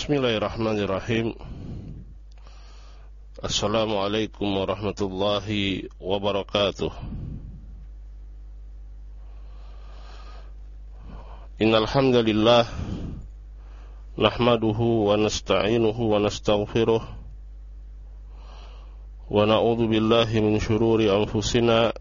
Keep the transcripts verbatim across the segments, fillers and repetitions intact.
Bismillahirrahmanirrahim. Assalamualaikum warahmatullahi wabarakatuh. Innal hamdalillah nahmaduhu wa nasta'inuhu wa nastaghfiruh wa na'udzu billahi min shururi anfusina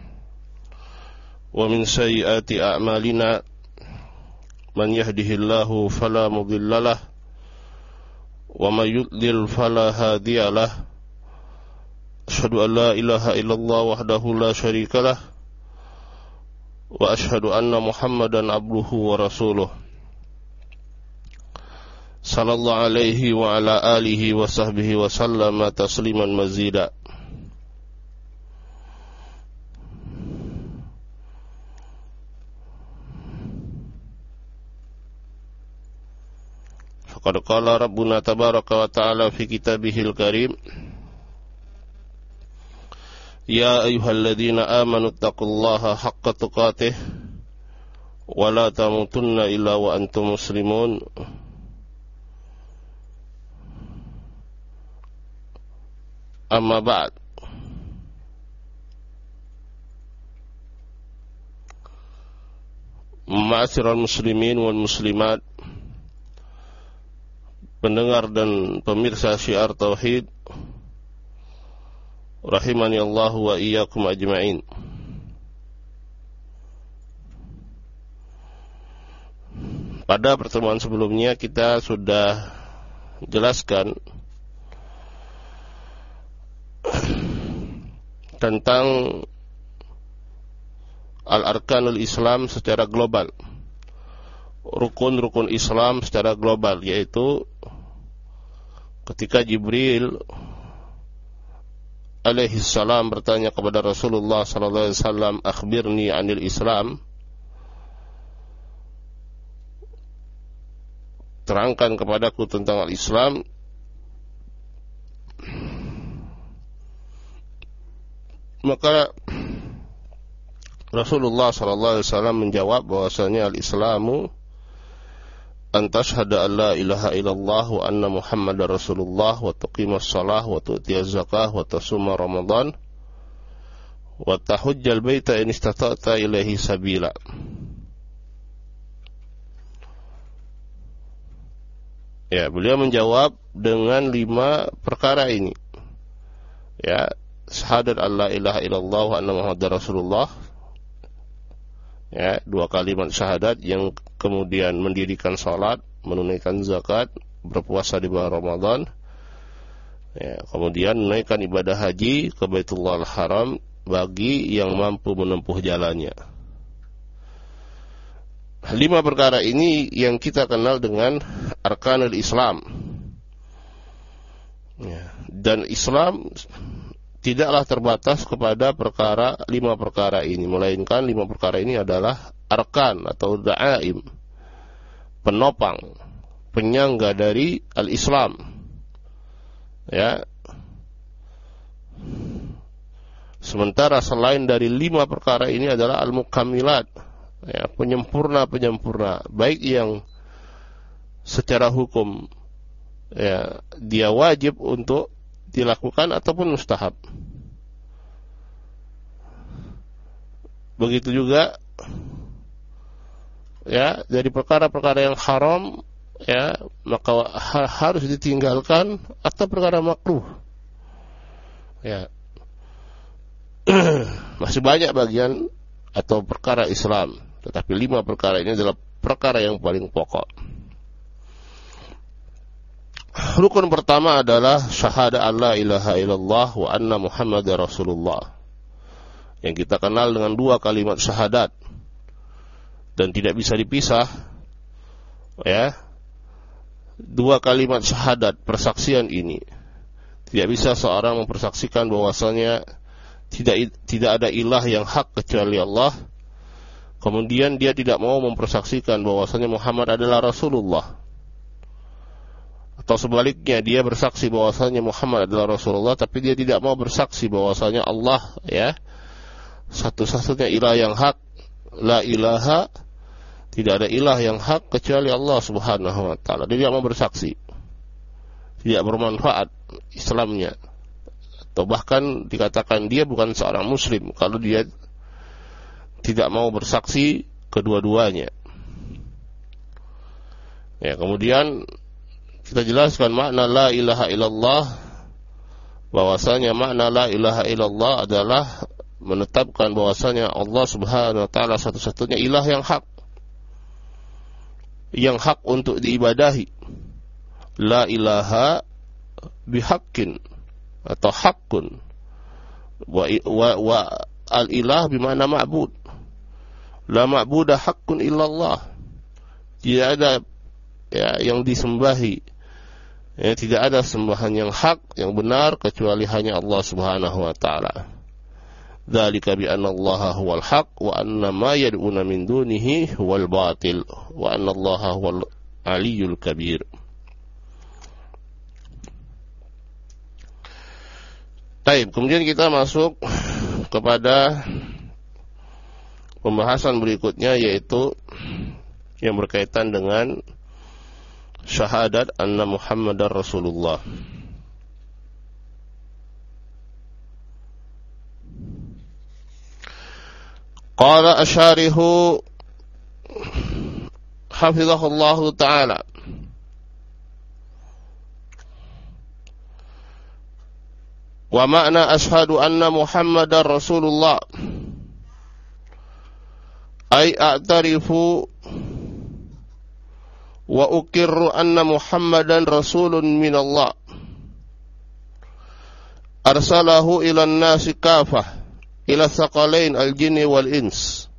wa min sayyiati a'malina. Man yahdihillahu fala mudilla lahu wa may yudlil fala hadiya lahu. Asyhadu an la ilaha illallah wahdahu la syarika lah wa asyhadu anna Muhammadan abduhu wa rasuluh. Sallallahu alaihi wa ala alihi wa sahbihi wa sallama tasliman mazida. Faqad qala Rabbuna tabaraka wa ta'ala fi kitabihil karim, ya ayyuhalladzina amanu taqullaha haqqa tuqatih wa la tamutunna illa wa antum muslimun. Amma ba'd. Ma'asyiral muslimin wal muslimat, pendengar dan pemirsa Syiar Tauhid, rahimani Allah wa iyyakum ajma'in. Pada pertemuan sebelumnya kita sudah jelaskan tentang al-arkanul Islam secara global, rukun-rukun Islam secara global, yaitu ketika Jibril alaihi salam bertanya kepada Rasulullah sallallahu alaihi wasallam, akhbirni 'anil Islam, terangkan kepadaku tentang al-Islam. Maka Rasulullah sallallahu alaihi wasallam menjawab bahwasanya al-Islamu an tashhada an la ilaha illallah wa anna Muhammadar Rasulullah wa tuqimas shalah wa tu'tiyaz zakah wa tasuma Ramadan wa tahujjal baita in istata'ta ilaihi sabila. Ya, beliau menjawab dengan lima perkara ini. Ya, syahadat an la ilaha illallah wa anna Muhammadar Rasulullah. Ya, dua kalimat syahadat yang kemudian mendirikan salat, menunaikan zakat, berpuasa di bulan Ramadan. Ya, kemudian menaikkan ibadah haji ke Baitullahil Haram bagi yang mampu menempuh jalannya. Lima perkara ini yang kita kenal dengan arkanul Islam. Ya, dan Islam tidaklah terbatas kepada perkara lima perkara ini, melainkan lima perkara ini adalah arkan atau da'aim, penopang, penyangga dari al-Islam. Ya. Sementara selain dari lima perkara ini adalah al-mukammilat, ya, penyempurna-penyempurna, baik yang secara hukum ya dia wajib untuk dilakukan ataupun mustahab. Begitu juga ya dari perkara-perkara yang haram, ya maka ha- harus ditinggalkan, atau perkara makruh. Ya. Masih banyak bagian atau perkara Islam, tetapi lima perkara ini adalah perkara yang paling pokok. Rukun pertama adalah syahadat an la ilaha illallah wa anna Muhammadar Rasulullah, yang kita kenal dengan dua kalimat syahadat dan tidak bisa dipisah. Ya, dua kalimat syahadat, persaksian ini tidak bisa seorang mempersaksikan bahwasanya tidak tidak ada ilah yang hak kecuali Allah, kemudian dia tidak mau mempersaksikan bahwasanya Muhammad adalah Rasulullah. Atau sebaliknya, dia bersaksi bahwasanya Muhammad adalah Rasulullah, tapi dia tidak mau bersaksi bahwasanya Allah, ya, satu-satunya ilah yang hak, la ilaha, tidak ada ilah yang hak kecuali Allah Subhanahu wa taala. Dia tidak mau bersaksi. tidak bermanfaat Islamnya, atau bahkan dikatakan dia bukan seorang muslim kalau dia tidak mau bersaksi kedua-duanya. Ya, kemudian kita jelaskan makna la ilaha illallah, bahwasanya makna la ilaha illallah adalah menetapkan bahwasanya Allah Subhanahu wa taala satu-satunya ilah yang hak, yang hak untuk diibadahi. La ilaha bihaqqin atau haqqun, wa, wa, wa al-ilah bimana ma'bud. La ma'budah haqqun illallah. Tidak ada ya yang disembahi, ya, tidak ada sembahan yang hak, yang benar kecuali hanya Allah Subhanahu wa taala. Dzalika bi anna Allaha huwal haq wa anna ma yad'una min dunihi huwal batil wa anna Allaha huwal aliyyul kabir. Baik, kemudian kita masuk kepada pembahasan berikutnya, yaitu yang berkaitan dengan syahadat anna Muhammadar Rasulullah. Qala asyarihu hafizahullahu ta'ala, wa makna ashhadu anna Muhammadar Rasulullah ay a'tarifu wa uqirru anna Muhammadan rasulun minallah arsalahu ila an-nasi kafah ila thaqalain al-jinni wal ins.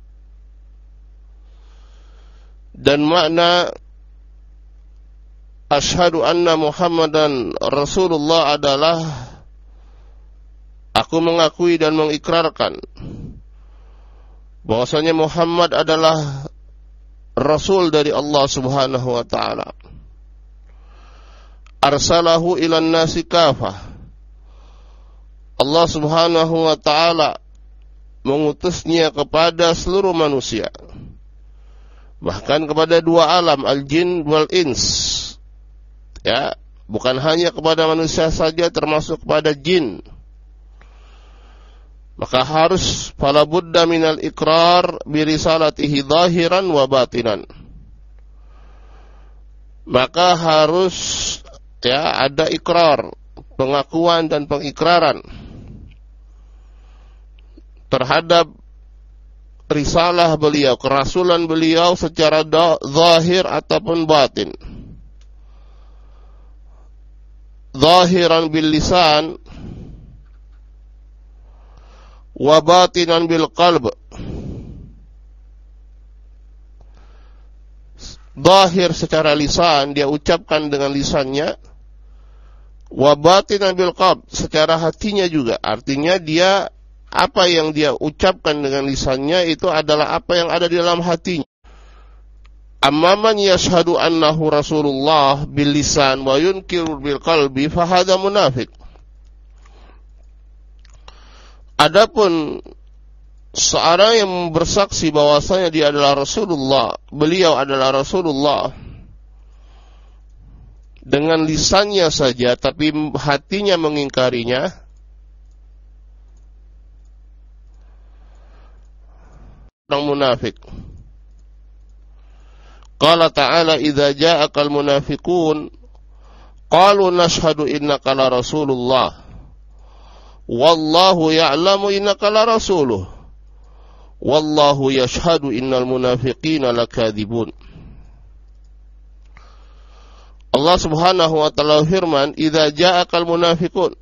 Dan makna asyhadu anna Muhammadan Rasulullah adalah aku mengakui dan mengikrarkan bahwasanya Muhammad adalah Rasul dari Allah Subhanahu wa ta'ala. Arsalahu ilan nasi kafah. Allah Subhanahu wa ta'ala mengutusnya kepada seluruh manusia, bahkan kepada dua alam, al-jin wal ins. Ya, bukan hanya kepada manusia saja, termasuk kepada jin. Maka harus fala budda minal iqrar bi risalatihi zahiran wa batinan. Maka harus ya ada ikrar, pengakuan dan pengikraran terhadap risalah beliau, kerasulan beliau secara zahir ataupun batin. Zahiran bil lisan wa batinan bil qalb. Zahir secara lisan, dia ucapkan dengan lisannya, wa batinan bil qalb, secara hatinya juga. Artinya dia, apa yang dia ucapkan dengan lisannya itu adalah apa yang ada di dalam hatinya. Amma man yashhadu annahu Rasulullah bil lisan wa yunkiru bil qalbi fa hadha munafiq. Adapun seorang yang bersaksi bahwasanya dia adalah Rasulullah, beliau adalah Rasulullah dengan lisannya saja tapi hatinya mengingkarinya, orang munafik. Qala ta'ala idza ja'akal munafiqun qalu nashhadu innaka la rasulullah wallahu ya'lamu innaka la rasuluh wallahu yashhadu innal munafiqina lakadzibun. Allah Subhanahu wa ta'ala firman, idza ja'akal munafiqun,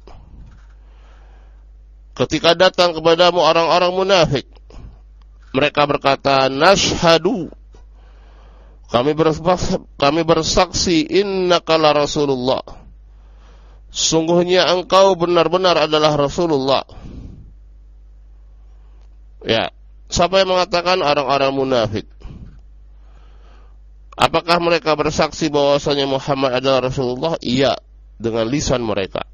ketika datang kepadamu orang-orang munafik, mereka berkata, nashhadu, kami bersaksi, kami bersaksi innaka la rasulullah, sungguhnya engkau benar-benar adalah Rasulullah. Ya, siapa yang mengatakan? Orang-orang munafik. Apakah mereka bersaksi bahwasanya Muhammad adalah Rasulullah? Iya, dengan lisan mereka.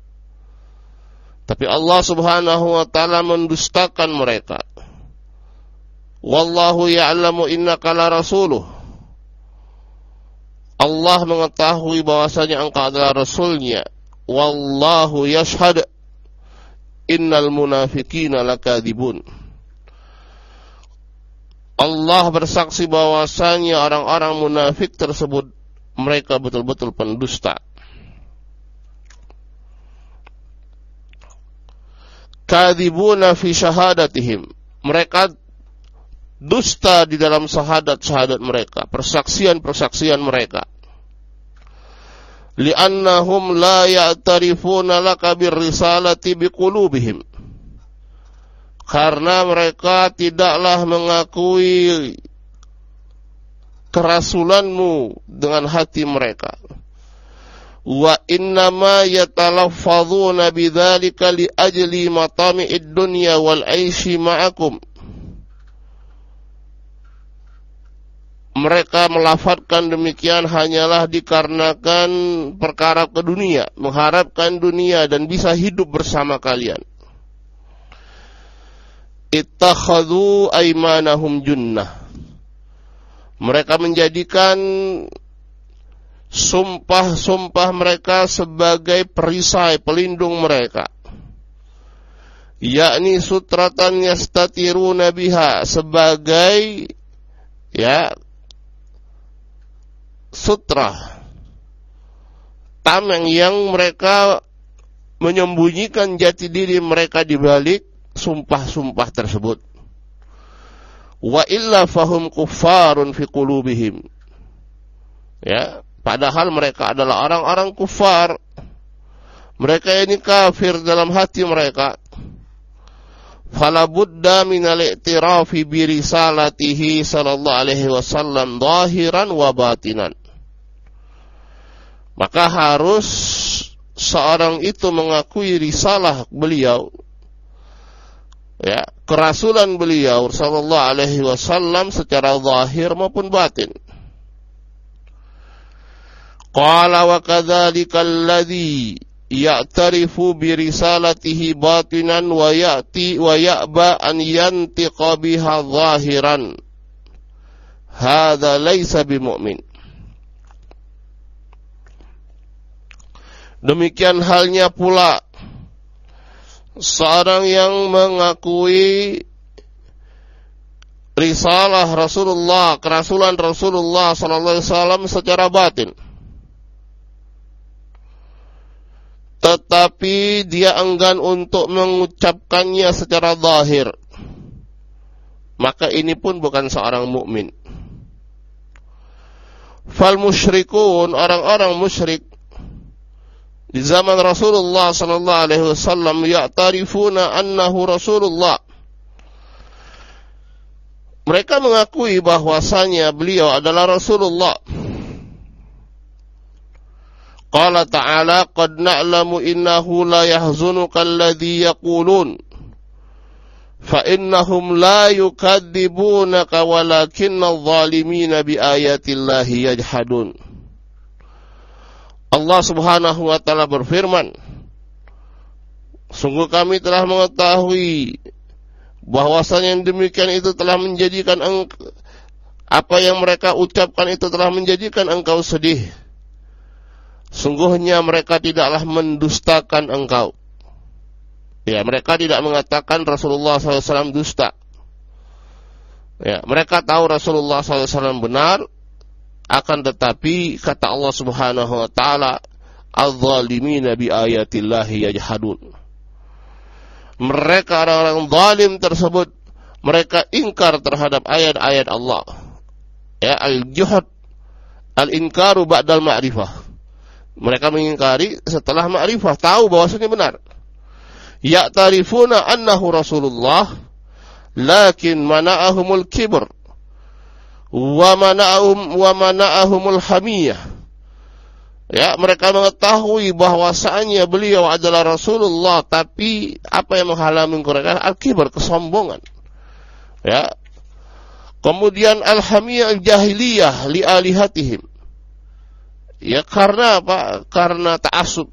Tapi Allah Subhanahu wa ta'ala mendustakan mereka. Wallahu ya'lamu innaka la rasuluh. Allah mengetahui bahwasanya engkau adalah Rasulnya. Wallahu yashhad innal munafiqina lakadzibun. Allah bersaksi bahwasanya orang-orang munafik tersebut mereka betul-betul pendusta. Kadzibuna fi syahadatihim. Mereka dusta di dalam syahadat-syahadat mereka, persaksian-persaksian mereka. Li'annahum la ya'tarifuna laka birrisalati biqulubihim. Karena mereka tidaklah mengakui kerasulanmu dengan hati mereka. Wa innama yatalaffazuna bidzalika li ajli matami'id dunya wal 'aishi ma'akum. Mereka melafadzkan demikian hanyalah dikarenakan perkara ke dunia, mengharapkan dunia dan bisa hidup bersama kalian. Ittakhadhu aymanahum junnah. Mereka menjadikan sumpah-sumpah mereka sebagai perisai pelindung mereka. Yakni sutratan yastatiruna biha, sebagai ya sutra, tameng yang mereka menyembunyikan jati diri mereka di balik sumpah-sumpah tersebut. Wa illa fahum kuffarun fi qulubihim. Ya, padahal mereka adalah orang-orang kufar. Mereka ini kafir dalam hati mereka. Fala budda minal i'tirafi bi risalatihi sallallahu alaihi wasallam zahiran wa batinan. Maka harus seorang itu mengakui risalah beliau, ya, kerasulan beliau sallallahu alaihi wasallam secara zahir maupun batin. Qala wa kadzalika alladhi ya'tarifu bi risalatihi batinan wa ya'ti wa ya'ba an yantiqa biha zahiran. Hadza laisa bimu'min. Demikian halnya pula seorang yang mengakui risalah Rasulullah, kerasulan Rasulullah sallallahu alaihi wasallam secara batin, tetapi dia enggan untuk mengucapkannya secara zahir, maka ini pun bukan seorang mukmin. Fal musyrikun, orang-orang musyrik di zaman Rasulullah sallallahu alaihi wasallam ya'tarifuna annahu Rasulullah. Mereka mengakui bahwasanya beliau adalah Rasulullah. Qala ta'ala qad na'lamu innahu la yahzunuka alladhi yaqulun fa innahum la yukadzibunaka walakinna adh-dhalimina bi ayatillahi yajhadun. Allah Subhanahu wa taala berfirman, sungguh kami telah mengetahui bahwasanya yang demikian itu telah menjadikan engk- apa yang mereka ucapkan itu telah menjadikan engkau sedih. Sungguhnya mereka tidaklah mendustakan engkau. Ya, mereka tidak mengatakan Rasulullah sallallahu alaihi wasallam dusta. Ya, mereka tahu Rasulullah sallallahu alaihi wasallam benar. Akan tetapi kata Allah Subhanahu wa taala, adz-dzalimina bi ayatillahi yajhadun. Mereka orang-orang zalim tersebut, mereka ingkar terhadap ayat-ayat Allah. Ya, al-juhud, al-inkaru ba'dal ma'rifah. Mereka mengingkari setelah ma'rifah, tahu bahwasanya benar. Ya'tarifuna annahu Rasulullah, lakin mana'ahumul kibr. Wa mana'ahum wa mana'ahumul hamiyah. Ya, mereka mengetahui bahwasanya beliau adalah Rasulullah, tapi apa yang menghalangi mereka? Al-kibr, kesombongan. Ya. Kemudian al-hamiyah al-jahiliyah li alihatihim. Ya, karena apa? Karena ta'assub.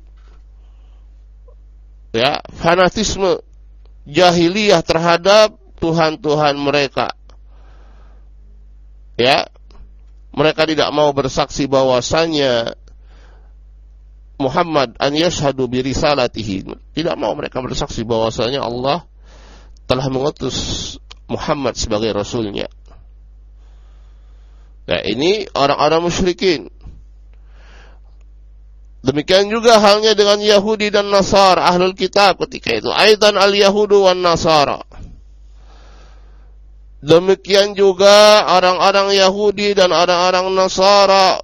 Ya, fanatisme jahiliyah terhadap tuhan-tuhan mereka. Ya, mereka tidak mau bersaksi bahwasanya Muhammad an yashhadu bi risalatihi, tidak mau mereka bersaksi bahwasanya Allah telah mengutus Muhammad sebagai rasulnya. Nah, ini orang-orang musyrikin. Demikian juga halnya dengan Yahudi dan Nasara, ahlul kitab ketika itu. Aidan al-Yahudu wan Nasara. Demikian juga orang-orang Yahudi dan orang-orang Nasara.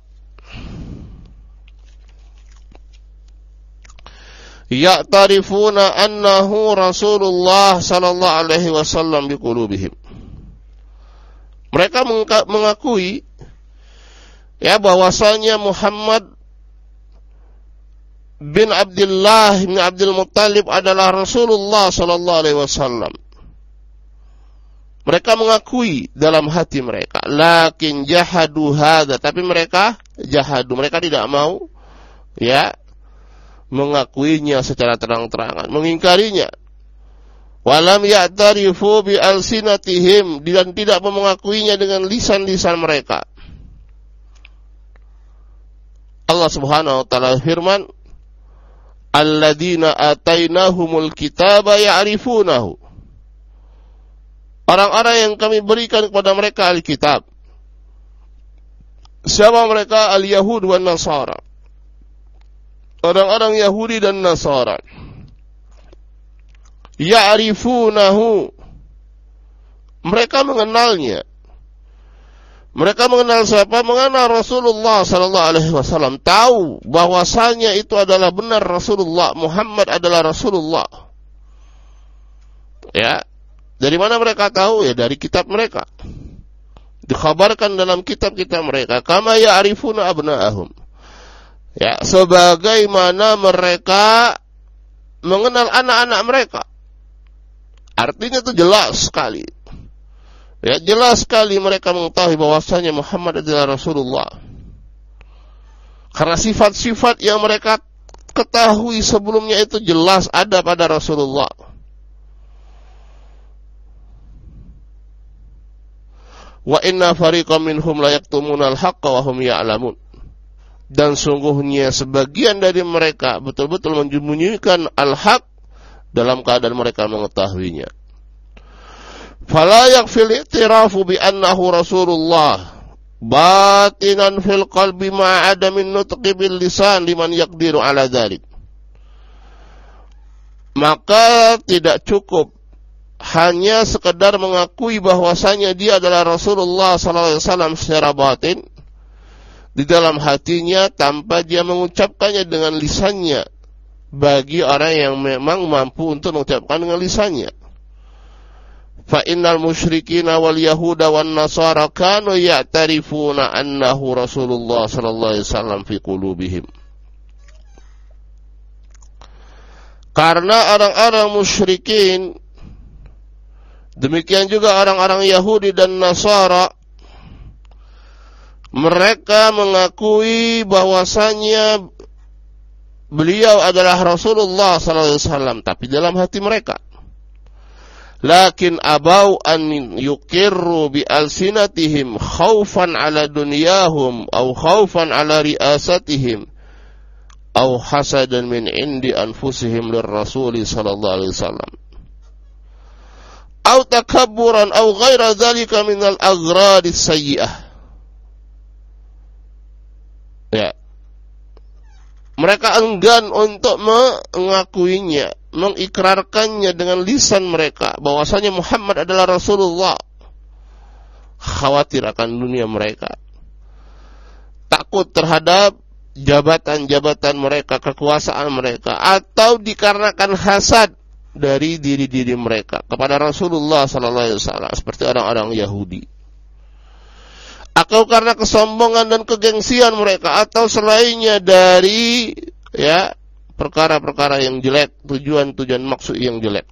Ya'tarifuna annahu Rasulullah sallallahu alaihi wasallam biqulubihim. Mereka mengakui ya bahwasanya Muhammad bin Abdullah bin Abdul Muttalib adalah Rasulullah sallallahu alaihi wasallam. Mereka mengakui dalam hati mereka, lakin jahadu hadza, tapi mereka jahadu, mereka tidak mau ya mengakuinya secara terang-terangan, mengingkarinya. Walam ya'tarifu bi alsinatihim, dan tidak mengakuinya dengan lisan-lisan mereka. Allah Subhanahu wa taala firman, alladzina atainahumul kitaba ya'rifunahu. Orang-orang yang kami berikan kepada mereka Alkitab. Siapa mereka? Al-Yahud wan Nasara. Orang-orang Yahudi dan Nasara. Ya'rifunahu. Mereka mengenalnya. Mereka mengenal siapa? Mengenal Rasulullah sallallahu alaihi wasallam. Tahu bahwasanya itu adalah benar Rasulullah. Muhammad adalah Rasulullah. Ya. Dari mana mereka tahu? Ya dari kitab mereka. Dikhabarkan dalam kitab-kitab mereka. Kama ya'rifuna abna'ahum. Ya, sebagaimana mereka mengenal anak-anak mereka. Artinya itu jelas sekali. Ya, jelas sekali mereka mengetahui bahwasanya Muhammad adalah Rasulullah. Karena sifat-sifat yang mereka ketahui sebelumnya itu jelas ada pada Rasulullah. Wa inna fariqam minhum la yaktumunal haqqa wa hum ya'lamun. Dan sungguhnya sebagian dari mereka betul-betul menyembunyikan al-haq dalam keadaan mereka mengetahuinya. Fala yakfil i'tirafu bi annahu Rasulullah batinan fil qalbi ma adamin nutqi bil lisan liman yaqdiru ala dzalik. Maka tidak cukup hanya sekedar mengakui bahwasanya dia adalah Rasulullah sallallahu alaihi wasallam secara batin di dalam hatinya tanpa dia mengucapkannya dengan lisannya, bagi orang yang memang mampu untuk mengucapkan dengan lisannya. Fa innal musyrikina wal yahuda wan nasara kanu ya'tarifuna annahu Rasulullah sallallahu alaihi wasallam fi qulubihim. Karena orang-orang musyrikin, demikian juga orang-orang Yahudi dan Nasara, mereka mengakui bahwasanya beliau adalah Rasulullah sallallahu alaihi wasallam, tapi dalam hati mereka. Lakin abau an yuqirru bi alsinatihim khaufan ala dunyahum aw khaufan ala riasatihim aw hasadan min indi anfusihim lirrasul sallallahu alaihi wasallam aw takabburan aw ghaira dzalika min al-aghrad as-sayyi'ah. Ya. Mereka enggan untuk mengakuinya, mengikrarkannya dengan lisan mereka bahwasanya Muhammad adalah Rasulullah. Khawatir akan dunia mereka. Takut terhadap jabatan-jabatan mereka, kekuasaan mereka, atau dikarenakan hasad dari diri-diri mereka kepada Rasulullah sallallahu alaihi wasallam seperti orang-orang Yahudi. Atau karena kesombongan dan kegengsian mereka, atau selainnya dari ya perkara-perkara yang jelek, tujuan-tujuan maksud yang jelek.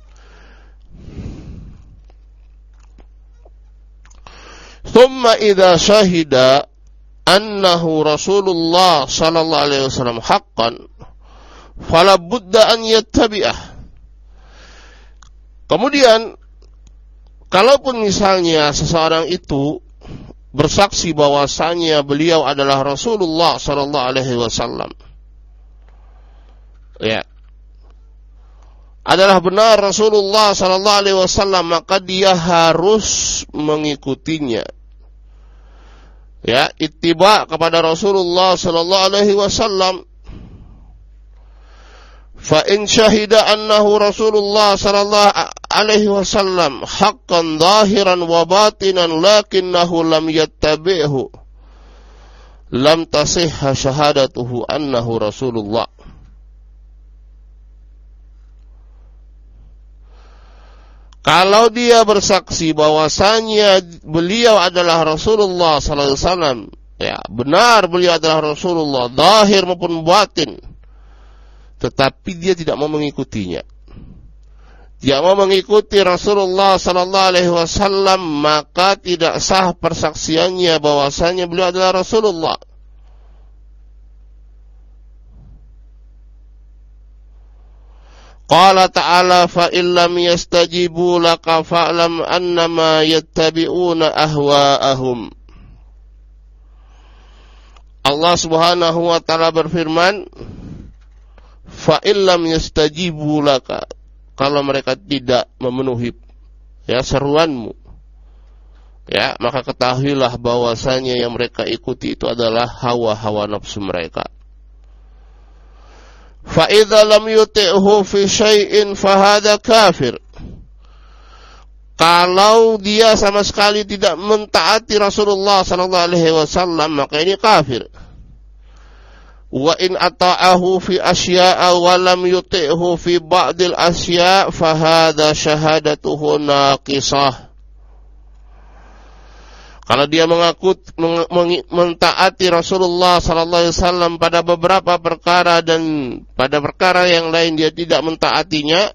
Thumma idza syahida annahu Rasulullah sallallahu alaihi wasallam haqqan fala budda an yattabi'ah. Kemudian kalaupun misalnya seseorang itu bersaksi bahwasanya beliau adalah Rasulullah sallallahu alaihi wasallam, ya, adalah benar Rasulullah sallallahu alaihi wasallam, maka dia harus mengikutinya. Ya, ittiba kepada Rasulullah sallallahu alaihi wasallam. Fa in syahida annahu Rasulullah sallallahu alaihi wasallam haqqan zahiran wa batinan lakinnahu lam yattabi'hu lam tasihha syahadatuhu annahu Rasulullah. Kalau dia bersaksi bahwasanya beliau adalah Rasulullah sallallahu alaihi wasallam, ya, benar beliau adalah Rasulullah zahir maupun batin, tetapi dia tidak mau mengikutinya, dia mau mengikuti Rasulullah sallallahu alaihi wasallam, maka tidak sah persaksiannya bahwasanya beliau adalah Rasulullah. Qala ta'ala fa illam yastajibu laka fa'lam annama yattabi'una ahwa'ahum. Allah Subhanahu wa taala berfirman, fa illam yastajibu laka, kalau mereka tidak memenuhi, ya, seruanmu, ya, maka ketahuilah bahwasanya yang mereka ikuti itu adalah hawa-hawa nafsu mereka. Fa idza lam yuti'hu fi syai'in fa hadza kafir. Kalau dia sama sekali tidak mentaati Rasulullah sallallahu alaihi wasallam, maka ini kafir. Wa in ata'ahu fi asya'a wa lam yuti'hu fi ba'dil asya' fa hadza syahadatuhu naqisah. Kalau dia mengaku mentaati Rasulullah sallallahu alaihi wasallam pada beberapa perkara dan pada perkara yang lain dia tidak mentaatinya,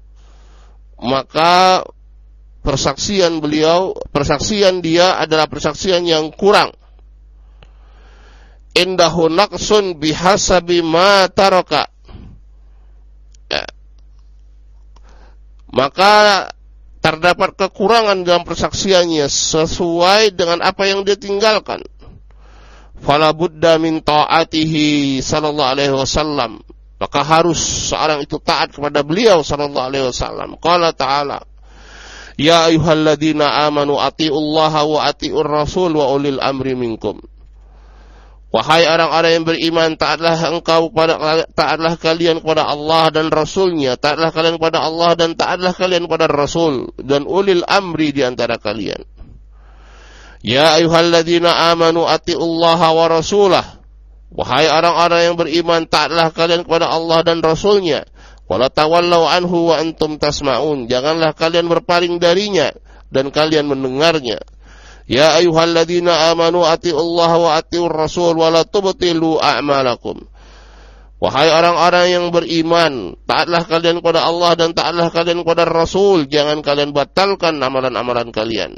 maka persaksian beliau, persaksian dia adalah persaksian yang kurang. Indahu naqsun bihasabi ma taraka. Ya. Maka terdapat kekurangan dalam persaksiannya sesuai dengan apa yang dia tinggalkan. Fala budda min ta'atihi sallallahu alaihi wasallam, maka harus seorang itu taat kepada beliau sallallahu alaihi wasallam. Qala ta'ala, ya ayyuhalladzina amanu atiullaha wa atiur rasul wa ulil amri minkum. Wahai orang-orang yang beriman, taatlah engkau pada taatlah kalian kepada Allah dan Rasulnya, taatlah kalian kepada Allah dan taatlah kalian kepada Rasul dan ulil amri di antara kalian. Ya ayyuhalladzina amanu atiullaha wa rasulah. Wahai orang-orang yang beriman, taatlah kalian kepada Allah dan Rasulnya. Wala tawallau anhu wa antum tasma'un. Janganlah kalian berpaling darinya dan kalian mendengarnya. Ya ayyuhalladzina amanu atiullaha wa atiur rasul wa la tubtilu a'malakum. Wahai orang-orang yang beriman, taatlah kalian kepada Allah dan taatlah kalian kepada Rasul, jangan kalian batalkan amalan-amalan kalian.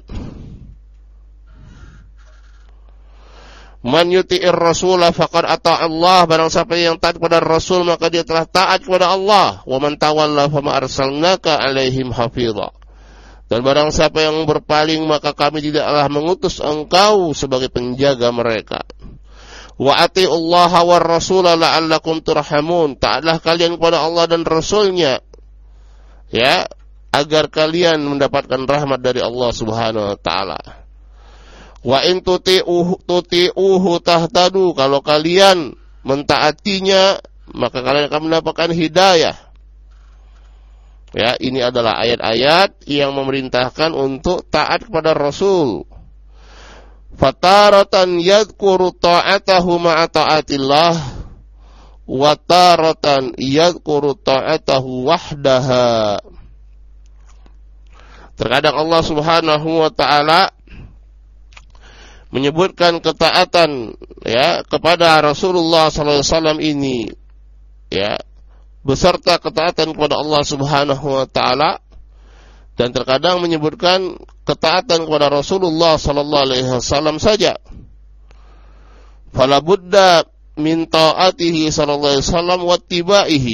Man yuti'ir rasula faqad ata'a Allah, barang siapa yang taat kepada Rasul maka dia telah taat kepada Allah. Wa man tawalla fama arsalnaka 'alaihim hafidha. Dan barang siapa yang berpaling maka kami tidaklah mengutus engkau sebagai penjaga mereka. Wa atiullaha war rasula la'allakum turhamun. Taatlah kalian kepada Allah dan Rasulnya, ya, agar kalian mendapatkan rahmat dari Allah Subhanahu wa taala. Wa in tuti'uhu tuti'uhu tahtadu. Kalau kalian mentaatinya maka kalian akan mendapatkan hidayah. Ya, ini adalah ayat-ayat yang memerintahkan untuk taat kepada Rasul. Fataratan yadhkuru ta'atahu ma'a ta'atillah wa taratan yadhkuru ta'atahu wahdaha. Terkadang Allah Subhanahu wa taala menyebutkan ketaatan, ya, kepada Rasulullah sallallahu alaihi wasallam ini, ya, beserta ketaatan kepada Allah Subhanahu wa taala, dan terkadang menyebutkan ketaatan kepada Rasulullah sallallahu alaihi wasallam saja. Fala budda min taatihi sallallahu alaihi wasallam wa tibaihi.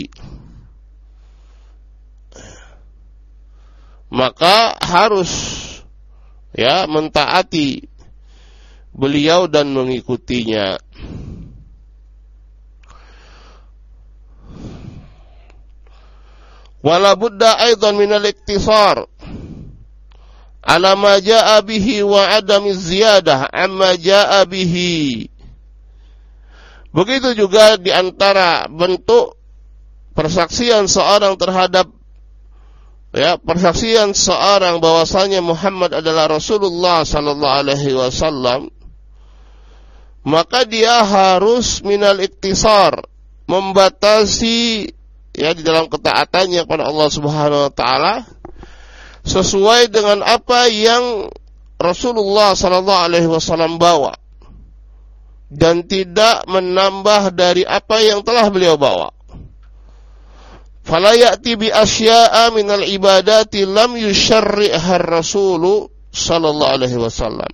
Maka harus, ya, mentaati beliau dan mengikutinya. Wala budda aidan min al-iktisar ala ma jaa bihi wa adam ziyadah amma jaa bihi. Begitu juga di antara bentuk persaksian seorang terhadap ya persaksian seorang bahwasanya Muhammad adalah Rasulullah sallallahu alaihi wasallam, maka dia harus minal iktisar, membatasi ya di dalam ketaatannya kepada Allah Subhanahu wa taala sesuai dengan apa yang Rasulullah sallallahu alaihi wasallam bawa dan tidak menambah dari apa yang telah beliau bawa. Fala ya'ti bi asya'a minal ibadati lam yusyarri'ha ar-rasul sallallahu alaihi wasallam.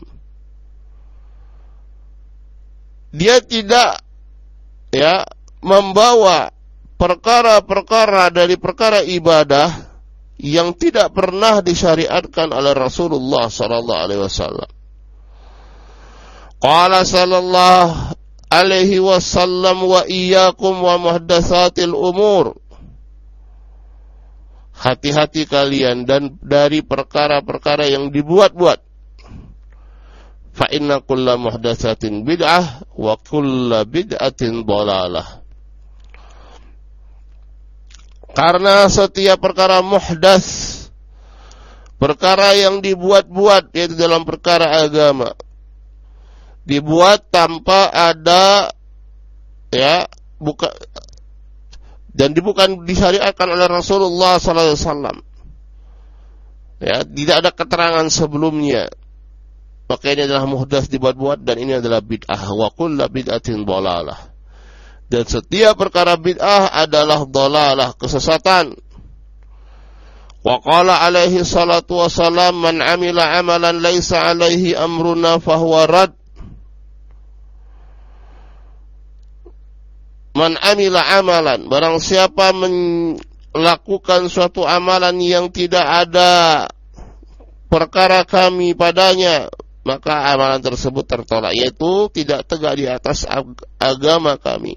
Dia tidak ya membawa perkara-perkara dari perkara ibadah yang tidak pernah disyariatkan oleh Rasulullah sallallahu alaihi wasallam. Qala sallallahu alaihi wasallam wa iyyakum wa muhdatsatil umur. Hati-hati kalian dan dari perkara-perkara yang dibuat-buat. Fa inna kulla muhdatsatin bid'ah wa kulla bid'atin dhalalah. Karena setiap perkara muhdats, perkara yang dibuat-buat yaitu dalam perkara agama, dibuat tanpa ada ya buka dan bukan disyariatkan oleh Rasulullah sallallahu alaihi wasallam. Ya, tidak ada keterangan sebelumnya. Maka ini adalah muhdats, dibuat-buat, dan ini adalah bid'ah. Wa kullu bid'atin dhalalah. Dan setiap perkara bid'ah adalah dhalalah, kesesatan. Wa qala alaihi salatu wassalam man amila amalan laisa alaihi amruna fahuwa rad. Man amila amalan, barang siapa melakukan suatu amalan yang tidak ada perkara kami padanya, maka amalan tersebut tertolak, yaitu tidak tegak di atas ag- agama kami.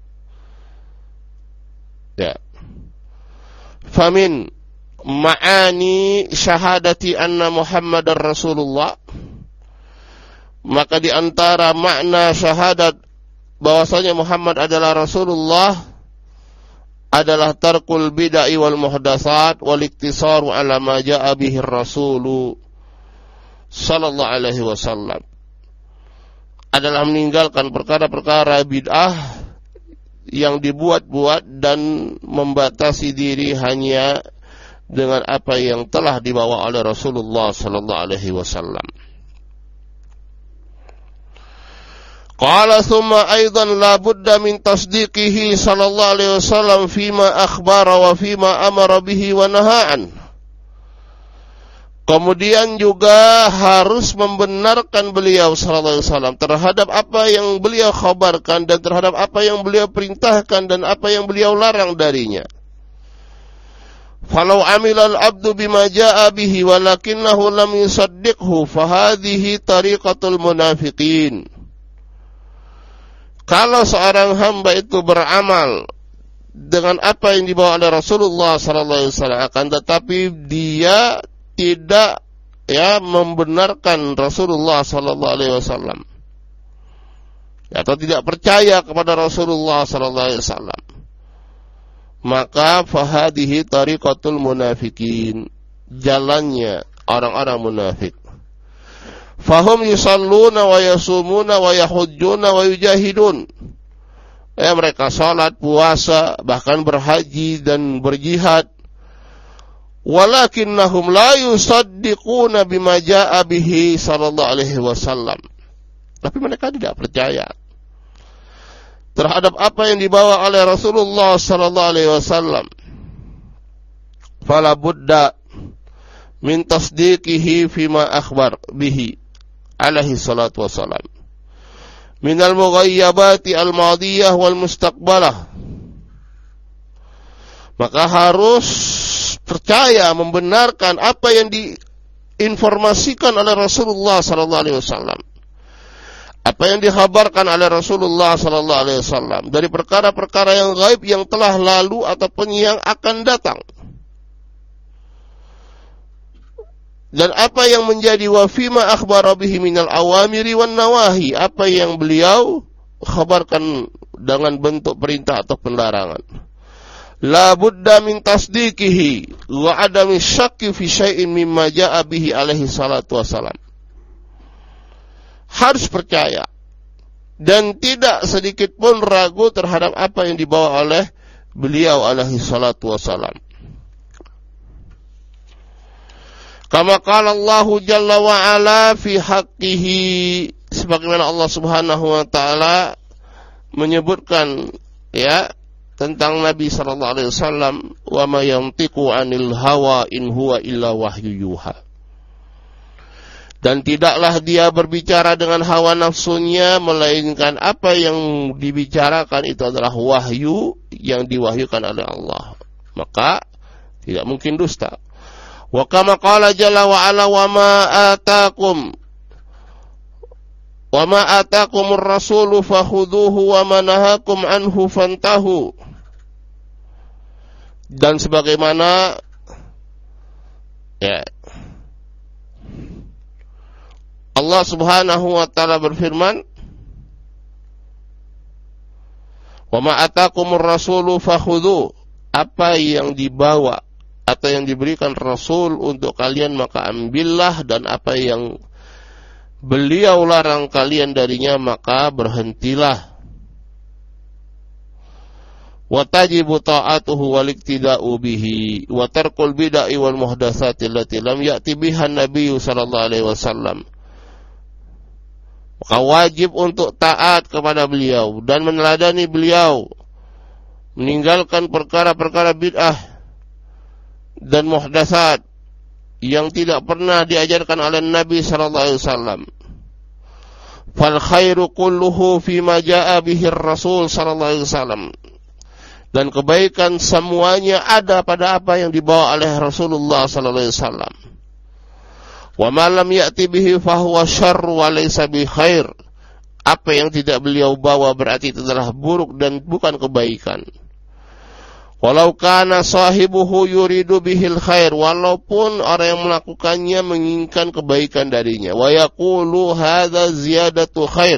Ya. Famin ma'ani syahadati anna Muhammadar Rasulullah, maka di antara makna syahadat bahwasanya Muhammad adalah Rasulullah adalah tarkul bid'ah wal muhdatsat wal iktisaru ala ma jaa bihi ar-rasulu sallallahu alaihi wasallam, adalah meninggalkan perkara-perkara bid'ah yang dibuat-buat dan membatasi diri hanya dengan apa yang telah dibawa oleh Rasulullah sallallahu alaihi wasallam. Qala thumma aidan la budda min tasdiqihi sallallahu alaihi wasallam fima akhbara wa fima amara bihi wa naha'an. Kemudian juga harus membenarkan beliau sallallahu alaihi wasallam terhadap apa yang beliau khabarkan dan terhadap apa yang beliau perintahkan dan apa yang beliau larang darinya. Falau amila al-'abdu bima jaa'a bihi walakinnahu lam yusaddiqhu fa hadhihi tariqatul munafiqin. Kalau seorang hamba itu beramal dengan apa yang dibawa oleh Rasulullah sallallahu alaihi wasallam, akan tetapi dia tidak ya membenarkan Rasulullah sallallahu alaihi wasallam, atau tidak percaya kepada Rasulullah sallallahu alaihi wasallam, maka fahadihi tariqatul munafikin, jalannya orang-orang munafik. Fahum yusalluna wa yasumuna wa yahujjuna wa yujahidun. Ya, mereka salat, puasa, bahkan berhaji dan berjihad. Walakinnahum la yusaddiquna bima jaa'a bihi sallallahu alaihi wasallam. Tapi mereka tidak percaya terhadap apa yang dibawa oleh Rasulullah sallallahu alaihi wasallam. Fala budda min tasdiqihi fima akhbar bihi alaihi salatu wasallam min al-mughayyabati al-madiyah wal mustaqbalah. Maka harus percaya, membenarkan apa yang diinformasikan oleh Rasulullah sallallahu alaihi wasallam apa yang dikhabarkan oleh Rasulullah sallallahu alaihi wasallam dari perkara-perkara yang gaib yang telah lalu ataupun yang akan datang. Dan apa yang menjadi wafima akhbara bihi minal awamiri wan nawahi, apa yang beliau khabarkan dengan bentuk perintah atau larangan. La budda min tasdiqihi wa adami syakki fi syai'in mimma ja'a bihi alaihi salatu wassalam. Harus percaya dan tidak sedikit pun ragu terhadap apa yang dibawa oleh beliau alaihi salatu wassalam. Kama qala Allah jalla wa ala fi haqqihi, sebagaimana Allah Subhanahu wa taala menyebutkan ya tentang Nabi sallallahu alaihi wasallam, wa ma yantiqu 'anil hawa in huwa illa wahyu yuha. Dan tidaklah dia berbicara dengan hawa nafsunya, melainkan apa yang dibicarakan itu adalah wahyu yang diwahyukan oleh Allah. Maka tidak mungkin dusta. Wa kama qala jalla wa ala wa ma ataakum wa ma ataakumur rasulu fakhudhuhu wa ma nahakum anhu fantahu. Dan sebagaimana ya Allah Subhanahu wa taala berfirman, "Wa ma atakumur rasulu fakhudhu," apa yang dibawa atau yang diberikan Rasul untuk kalian maka ambillah, dan apa yang beliau larang kalian darinya maka berhentilah. Wa tajibu ta'atuhu wal iktida'u bihi wa tarkul bid'ah wal muhdatsati allati lam ya'ti biha an-nabiy sallallahu alaihi wasallam. Maka wajib untuk taat kepada beliau dan meneladani beliau, meninggalkan perkara-perkara bid'ah dan muhdatsat yang tidak pernah diajarkan oleh Nabi sallallahu alaihi wasallam. Fal khairu kulluhu fima jaa bihi ar-rasul sallallahu alaihi wasallam. Dan kebaikan semuanya ada pada apa yang dibawa oleh Rasulullah sallallahu alaihi wasallam. Wa ma lam ya'ti bihi fa huwa syarr wa laysa bi khair. Apa yang tidak beliau bawa berarti itu adalah buruk dan bukan kebaikan. Walau kana sahibuhu yuridu bihil khair, walaupun orang yang melakukannya menginginkan kebaikan darinya. Wa yaqulu hadza ziyadatu khair,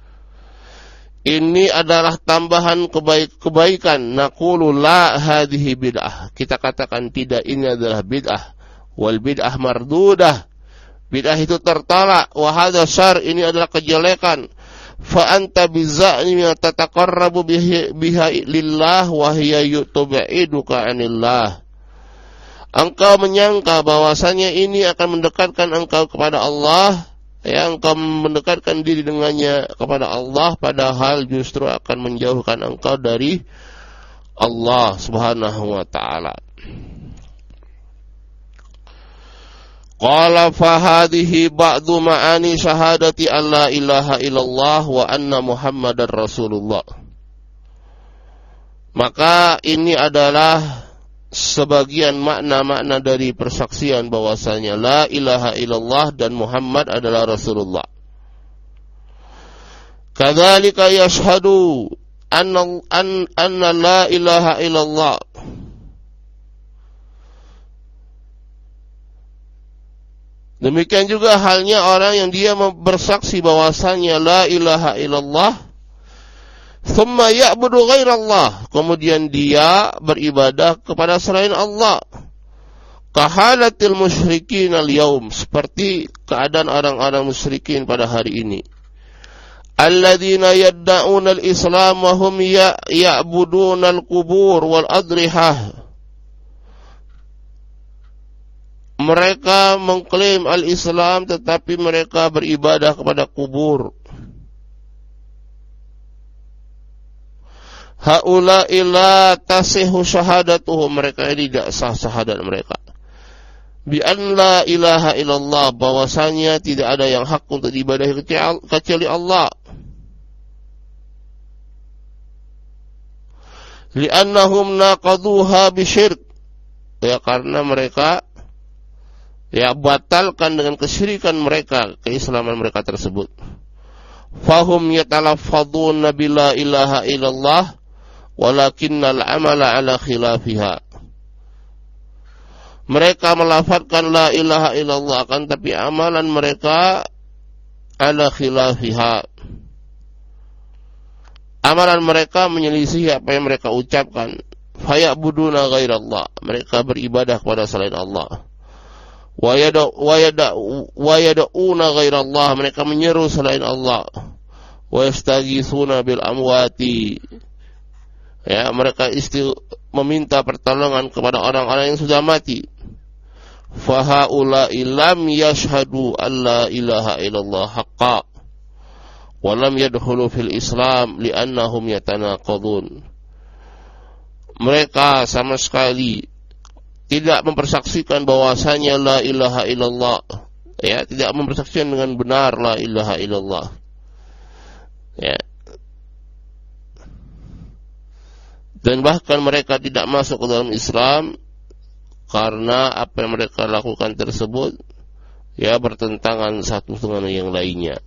ini adalah tambahan kebaik kebaikan. Naqulu la hadhihi bid'ah, kita katakan tidak, ini adalah bid'ah. Wal bid'ah mardudah, bid'ah itu tertolak. Wa hadza syarr, ini adalah kejelekan. Fa anta biza'ni tataqarrabu bihi biha lillah wa hiya yutbi'iduka 'anillah. Engkau menyangka bahwasanya ini akan mendekatkan engkau kepada Allah, yang engkau mendekatkan diri dengannya kepada Allah, padahal justru akan menjauhkan engkau dari Allah Subhanahu wa taala. Qala fa hadhihi ba'du ma'ani syahadati alla ilaha illallah wa anna Muhammadar Rasulullah. Maka ini adalah sebagian makna-makna dari persaksian bahwasanya la ilaha illallah dan Muhammad adalah Rasulullah. Kadzalika yashhadu anna an, anna la ilaha illallah. Demikian juga halnya orang yang dia bersaksi bahwasanya la ilaha illallah, thumma ya'budu ghairallah, kemudian dia beribadah kepada selain Allah. Kahalatil musyrikin al-yaum, seperti keadaan orang-orang musyrikin pada hari ini. Alladzina yadda'una al-islam wa hum ya'buduna al-qubur wal adrihah. Mereka mengklaim al-Islam tetapi mereka beribadah kepada kubur. Haula'i la tasihhu syahadatuhum, mereka tidak sah syahadat mereka. Bi an la ilaha illallah, bahwasanya tidak ada yang hak untuk diibadahi kecuali Allah. Li'annahum naqaduha bisyirk, ya karena mereka ya batalkan dengan kesyirikan mereka keislaman mereka tersebut. fahum yatalaffadhuna bila ilaha illallah walakinnal amala ala khilafiha. Mereka melafadzkan la ilaha illallah, kan tapi amalan mereka ala khilafiha. Amalan mereka menyelisih apa yang mereka ucapkan. Fayabuduna ghairallah, mereka beribadah kepada selain Allah. Wa yada'una ghairallah, mereka menyeru selain Allah. Wa yastaghithuna bil amwati, ya, mereka isti meminta pertolongan kepada orang-orang yang sudah mati. Fahaula'i lam yashhadu an la ilaha illallah haqqa wa lam yadkhulu fil Islam li'annahum yatanaqadun. Mereka sama sekali tidak mempersaksikan bahwasanya la ilaha illallah, ya, tidak mempersaksikan dengan benar la ilaha illallah, ya. Dan bahkan mereka tidak masuk ke dalam Islam karena apa yang mereka lakukan tersebut, ya, bertentangan satu dengan yang lainnya.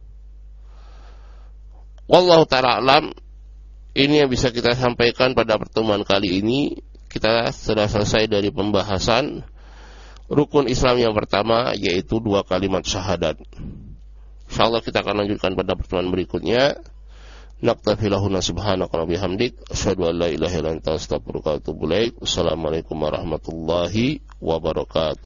Wallahu ta'ala alam. Ini yang bisa kita sampaikan pada pertemuan kali ini. Kita sudah selesai dari pembahasan rukun Islam yang pertama, yaitu dua kalimat syahadat. Insyaallah kita akan lanjutkan pada pertemuan berikutnya. Naktafi lahuna subhanaka wa bihamdik asyhadu an la ilaha illa anta astaghfiruka wa atubu ilaik. Wassalamualaikum warahmatullahi wabarakatuh.